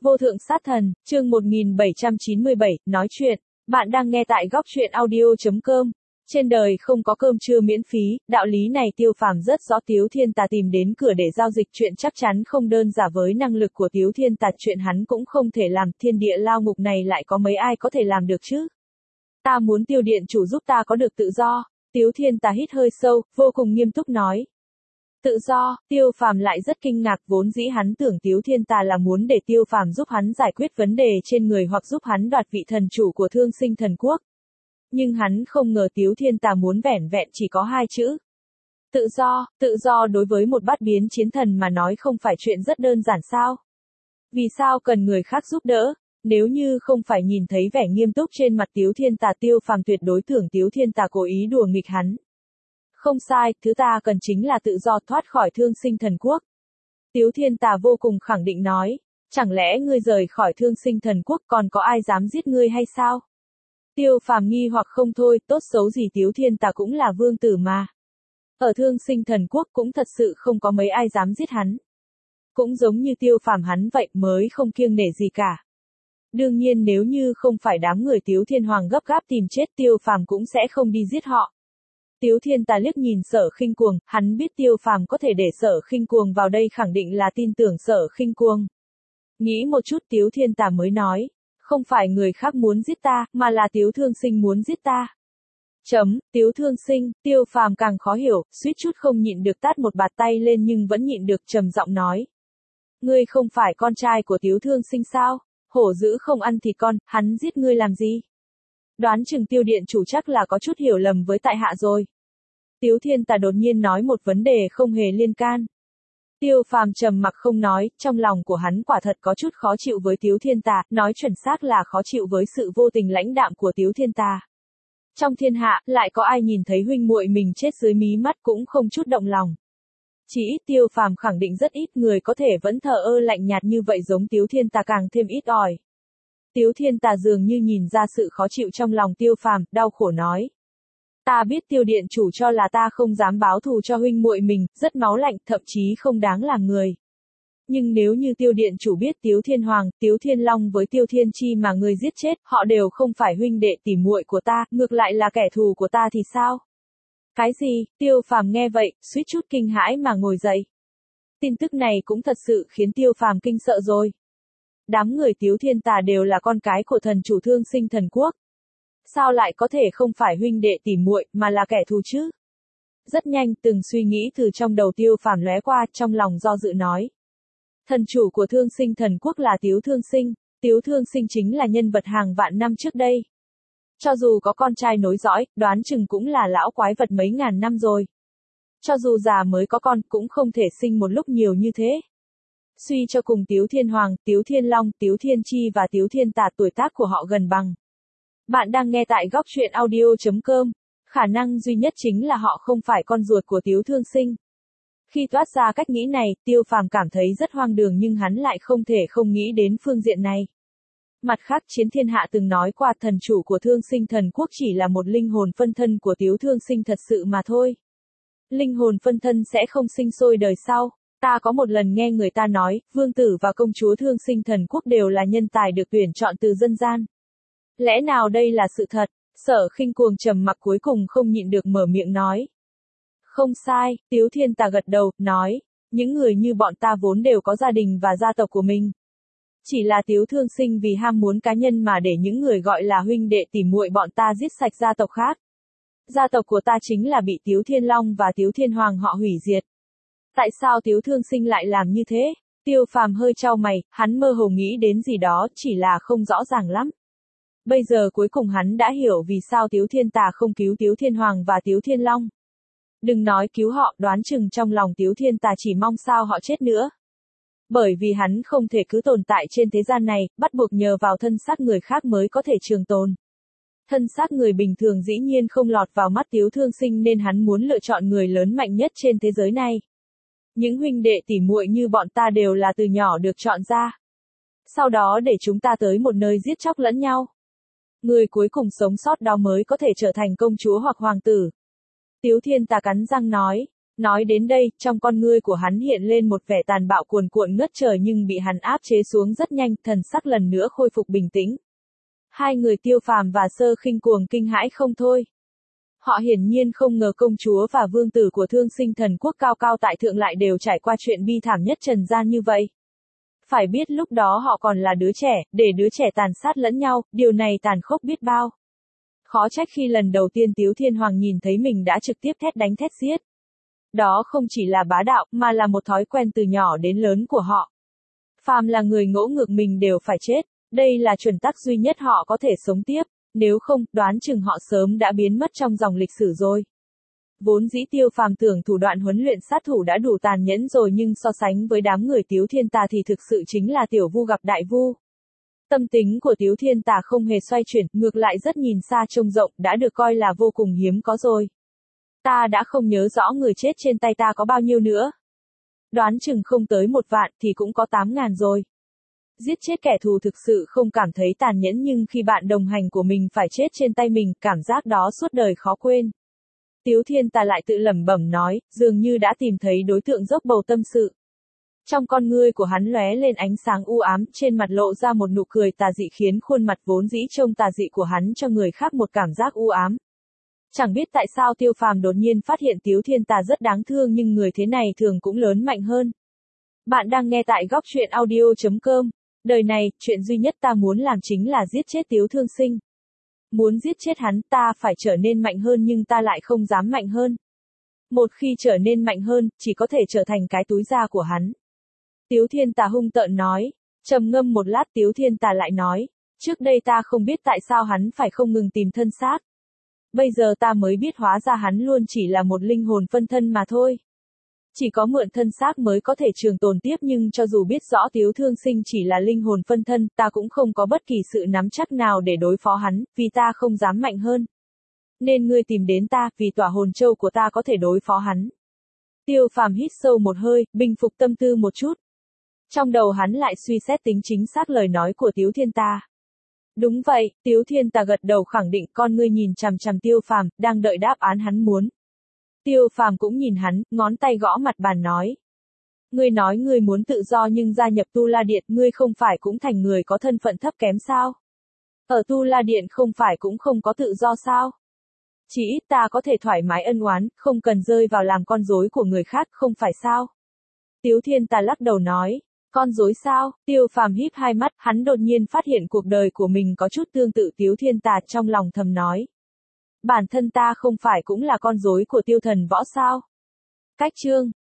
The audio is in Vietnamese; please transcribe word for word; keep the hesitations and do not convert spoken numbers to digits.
Vô thượng sát thần, chương một nghìn bảy trăm chín mươi bảy, nói chuyện. Bạn đang nghe tại góc chuyện audio chấm com. Trên đời không có cơm trưa miễn phí, đạo lý này Tiêu Phàm rất rõ. Tiếu Thiên Tà tìm đến cửa để giao dịch chuyện chắc chắn không đơn giản, với năng lực của Tiếu Thiên Tà chuyện hắn cũng không thể làm, thiên địa lao ngục này lại có mấy ai có thể làm được chứ. Ta muốn Tiêu điện chủ giúp ta có được tự do. Tiếu Thiên Tà hít hơi sâu, vô cùng nghiêm túc nói. Tự do, Tiêu Phàm lại rất kinh ngạc, vốn dĩ hắn tưởng Tiếu Thiên Tà là muốn để Tiêu Phàm giúp hắn giải quyết vấn đề trên người hoặc giúp hắn đoạt vị thần chủ của Thương Sinh Thần Quốc. Nhưng hắn không ngờ Tiếu Thiên Tà muốn vẻn vẹn chỉ có hai chữ. Tự do, tự do đối với một bát biến chiến thần mà nói không phải chuyện rất đơn giản sao? Vì sao cần người khác giúp đỡ? Nếu như không phải nhìn thấy vẻ nghiêm túc trên mặt Tiếu Thiên Tà, Tiêu Phàm tuyệt đối tưởng Tiếu Thiên Tà cố ý đùa nghịch hắn. Không sai, thứ ta cần chính là tự do, thoát khỏi Thương Sinh Thần Quốc. Tiếu Thiên Tà vô cùng khẳng định nói, chẳng lẽ ngươi rời khỏi Thương Sinh Thần Quốc còn có ai dám giết ngươi hay sao? Tiêu Phàm nghi hoặc không thôi, tốt xấu gì Tiếu Thiên Tà cũng là vương tử mà. Ở Thương Sinh Thần Quốc cũng thật sự không có mấy ai dám giết hắn. Cũng giống như Tiêu Phàm hắn vậy, mới không kiêng nể gì cả. Đương nhiên nếu như không phải đám người Tiếu Thiên Hoàng gấp gáp tìm chết, Tiêu Phàm cũng sẽ không đi giết họ. Tiếu Thiên Tà liếc nhìn Sở Khinh Cuồng, hắn biết Tiêu Phàm có thể để Sở Khinh Cuồng vào đây khẳng định là tin tưởng Sở Khinh Cuồng. Nghĩ một chút Tiếu Thiên Tà mới nói, không phải người khác muốn giết ta, mà là Tiếu Thương Sinh muốn giết ta. Chấm, Tiếu Thương Sinh, Tiêu Phàm càng khó hiểu, suýt chút không nhịn được tát một bạt tay lên nhưng vẫn nhịn được trầm giọng nói. Ngươi không phải con trai của Tiếu Thương Sinh sao? Hổ dữ không ăn thịt con, hắn giết ngươi làm gì? Đoán chừng Tiêu điện chủ chắc là có chút hiểu lầm với tại hạ rồi. Tiếu Thiên Tà đột nhiên nói một vấn đề không hề liên can. Tiêu Phàm trầm mặc không nói, trong lòng của hắn quả thật có chút khó chịu với Tiếu Thiên Tà, nói chuẩn xác là khó chịu với sự vô tình lãnh đạm của Tiếu Thiên Tà. Trong thiên hạ, lại có ai nhìn thấy huynh muội mình chết dưới mí mắt cũng không chút động lòng. Chỉ ít Tiêu Phàm khẳng định rất ít người có thể vẫn thờ ơ lạnh nhạt như vậy, giống Tiếu Thiên Tà càng thêm ít ỏi. Tiếu Thiên Tà dường như nhìn ra sự khó chịu trong lòng Tiêu Phàm, đau khổ nói. Ta biết Tiêu điện chủ cho là ta không dám báo thù cho huynh muội mình, rất máu lạnh, thậm chí không đáng làm người. Nhưng nếu như Tiêu điện chủ biết Tiếu Thiên Hoàng, Tiếu Thiên Long với Tiêu Thiên Chi mà người giết chết, họ đều không phải huynh đệ tỉ muội của ta, ngược lại là kẻ thù của ta thì sao? Cái gì? Tiêu Phàm nghe vậy, suýt chút kinh hãi mà ngồi dậy. Tin tức này cũng thật sự khiến Tiêu Phàm kinh sợ rồi. Đám người Tiếu Thiên Tà đều là con cái của thần chủ Thương Sinh Thần Quốc. Sao lại có thể không phải huynh đệ tỉ muội mà là kẻ thù chứ? Rất nhanh, từng suy nghĩ từ trong đầu Tiêu Phàm lóe qua, trong lòng do dự nói. Thần chủ của Thương Sinh Thần Quốc là Tiếu Thương Sinh, Tiếu Thương Sinh chính là nhân vật hàng vạn năm trước đây. Cho dù có con trai nối dõi, đoán chừng cũng là lão quái vật mấy ngàn năm rồi. Cho dù già mới có con, cũng không thể sinh một lúc nhiều như thế. Suy cho cùng Tiếu Thiên Hoàng, Tiếu Thiên Long, Tiếu Thiên Chi và Tiếu Thiên Tà tuổi tác của họ gần bằng. Bạn đang nghe tại góc chuyện audio chấm com. Khả năng duy nhất chính là họ không phải con ruột của Tiếu Thương Sinh. Khi toát ra cách nghĩ này, Tiêu Phàm cảm thấy rất hoang đường, nhưng hắn lại không thể không nghĩ đến phương diện này. Mặt khác, Chiến Thiên Hạ từng nói qua thần chủ của Thương Sinh Thần Quốc chỉ là một linh hồn phân thân của Tiếu Thương Sinh thật sự mà thôi. Linh hồn phân thân sẽ không sinh sôi đời sau. Ta có một lần nghe người ta nói, vương tử và công chúa Thương Sinh Thần Quốc đều là nhân tài được tuyển chọn từ dân gian. Lẽ nào đây là sự thật? Sở Khinh Cuồng trầm mặc cuối cùng không nhịn được mở miệng nói. Không sai, Tiếu Thiên Tà gật đầu, nói, những người như bọn ta vốn đều có gia đình và gia tộc của mình. Chỉ là Tiếu Thương Sinh vì ham muốn cá nhân mà để những người gọi là huynh đệ tỉ muội bọn ta giết sạch gia tộc khác. Gia tộc của ta chính là bị Tiếu Thiên Long và Tiếu Thiên Hoàng họ hủy diệt. Tại sao Tiếu Thương Sinh lại làm như thế? Tiêu Phàm hơi chau mày, hắn mơ hồ nghĩ đến gì đó, chỉ là không rõ ràng lắm. Bây giờ cuối cùng hắn đã hiểu vì sao Tiếu Thiên Tà không cứu Tiếu Thiên Hoàng và Tiếu Thiên Long. Đừng nói cứu họ, đoán chừng trong lòng Tiếu Thiên Tà chỉ mong sao họ chết nữa. Bởi vì hắn không thể cứ tồn tại trên thế gian này, bắt buộc nhờ vào thân xác người khác mới có thể trường tồn. Thân xác người bình thường dĩ nhiên không lọt vào mắt Tiếu Thương Sinh, nên hắn muốn lựa chọn người lớn mạnh nhất trên thế giới này. Những huynh đệ tỉ muội như bọn ta đều là từ nhỏ được chọn ra. Sau đó để chúng ta tới một nơi giết chóc lẫn nhau. Người cuối cùng sống sót đó mới có thể trở thành công chúa hoặc hoàng tử. Tiếu Thiên Tà cắn răng nói. Nói đến đây, trong con ngươi của hắn hiện lên một vẻ tàn bạo cuồn cuộn ngất trời nhưng bị hắn áp chế xuống rất nhanh, thần sắc lần nữa khôi phục bình tĩnh. Hai người Tiêu Phàm và Sơ Khinh cuồng kinh hãi không thôi. Họ hiển nhiên không ngờ công chúa và vương tử của Thương Sinh Thần Quốc cao cao tại thượng lại đều trải qua chuyện bi thảm nhất trần gian như vậy. Phải biết lúc đó họ còn là đứa trẻ, để đứa trẻ tàn sát lẫn nhau, điều này tàn khốc biết bao. Khó trách khi lần đầu tiên Tiếu Thiên Hoàng nhìn thấy mình đã trực tiếp thét đánh thét giết. Đó không chỉ là bá đạo, mà là một thói quen từ nhỏ đến lớn của họ. Phàm là người ngỗ ngược mình đều phải chết, đây là chuẩn tắc duy nhất họ có thể sống tiếp, nếu không, đoán chừng họ sớm đã biến mất trong dòng lịch sử rồi. Vốn dĩ Tiêu Phàm tưởng thủ đoạn huấn luyện sát thủ đã đủ tàn nhẫn rồi nhưng so sánh với đám người Tiếu Thiên Tà thì thực sự chính là tiểu vu gặp đại vu. Tâm tính của Tiếu Thiên Tà không hề xoay chuyển, ngược lại rất nhìn xa trông rộng, đã được coi là vô cùng hiếm có rồi. Ta đã không nhớ rõ người chết trên tay ta có bao nhiêu nữa. Đoán chừng không tới một vạn thì cũng có tám ngàn rồi. Giết chết kẻ thù thực sự không cảm thấy tàn nhẫn nhưng khi bạn đồng hành của mình phải chết trên tay mình, cảm giác đó suốt đời khó quên. Tiếu Thiên Tà lại tự lẩm bẩm nói, dường như đã tìm thấy đối tượng dốc bầu tâm sự. Trong con ngươi của hắn lóe lên ánh sáng u ám, trên mặt lộ ra một nụ cười tà dị khiến khuôn mặt vốn dĩ trông tà dị của hắn cho người khác một cảm giác u ám. Chẳng biết tại sao Tiêu Phàm đột nhiên phát hiện Tiếu Thiên Tà rất đáng thương nhưng người thế này thường cũng lớn mạnh hơn. Bạn đang nghe tại góc truyện audio chấm com. Đời này, chuyện duy nhất ta muốn làm chính là giết chết Tiếu Thương Sinh. Muốn giết chết hắn, ta phải trở nên mạnh hơn nhưng ta lại không dám mạnh hơn. Một khi trở nên mạnh hơn, chỉ có thể trở thành cái túi da của hắn. Tiếu Thiên Tà hung tợn nói. Trầm ngâm một lát Tiếu Thiên Tà lại nói. Trước đây ta không biết tại sao hắn phải không ngừng tìm thân xác. Bây giờ ta mới biết hóa ra hắn luôn chỉ là một linh hồn phân thân mà thôi. Chỉ có mượn thân xác mới có thể trường tồn tiếp nhưng cho dù biết rõ Tiếu Thương Sinh chỉ là linh hồn phân thân, ta cũng không có bất kỳ sự nắm chắc nào để đối phó hắn, vì ta không dám mạnh hơn. Nên ngươi tìm đến ta, vì tỏa hồn châu của ta có thể đối phó hắn. Tiêu Phàm hít sâu một hơi, bình phục tâm tư một chút. Trong đầu hắn lại suy xét tính chính xác lời nói của Tiếu Thiên Tà. Đúng vậy, Tiếu Thiên Tà gật đầu khẳng định, con ngươi nhìn chằm chằm Tiêu Phàm, đang đợi đáp án hắn muốn. Tiêu Phàm cũng nhìn hắn, ngón tay gõ mặt bàn nói. Ngươi nói ngươi muốn tự do nhưng gia nhập Tu La Điện, ngươi không phải cũng thành người có thân phận thấp kém sao? Ở Tu La Điện không phải cũng không có tự do sao? Chỉ ít ta có thể thoải mái ân oán, không cần rơi vào làm con rối của người khác, không phải sao? Tiếu Thiên Tà lắc đầu nói. Con rối sao? Tiêu Phàm híp hai mắt, hắn đột nhiên phát hiện cuộc đời của mình có chút tương tự Tiếu Thiên Tà, trong lòng thầm nói. Bản thân ta không phải cũng là con rối của Tiêu Thần Võ sao? Cách chương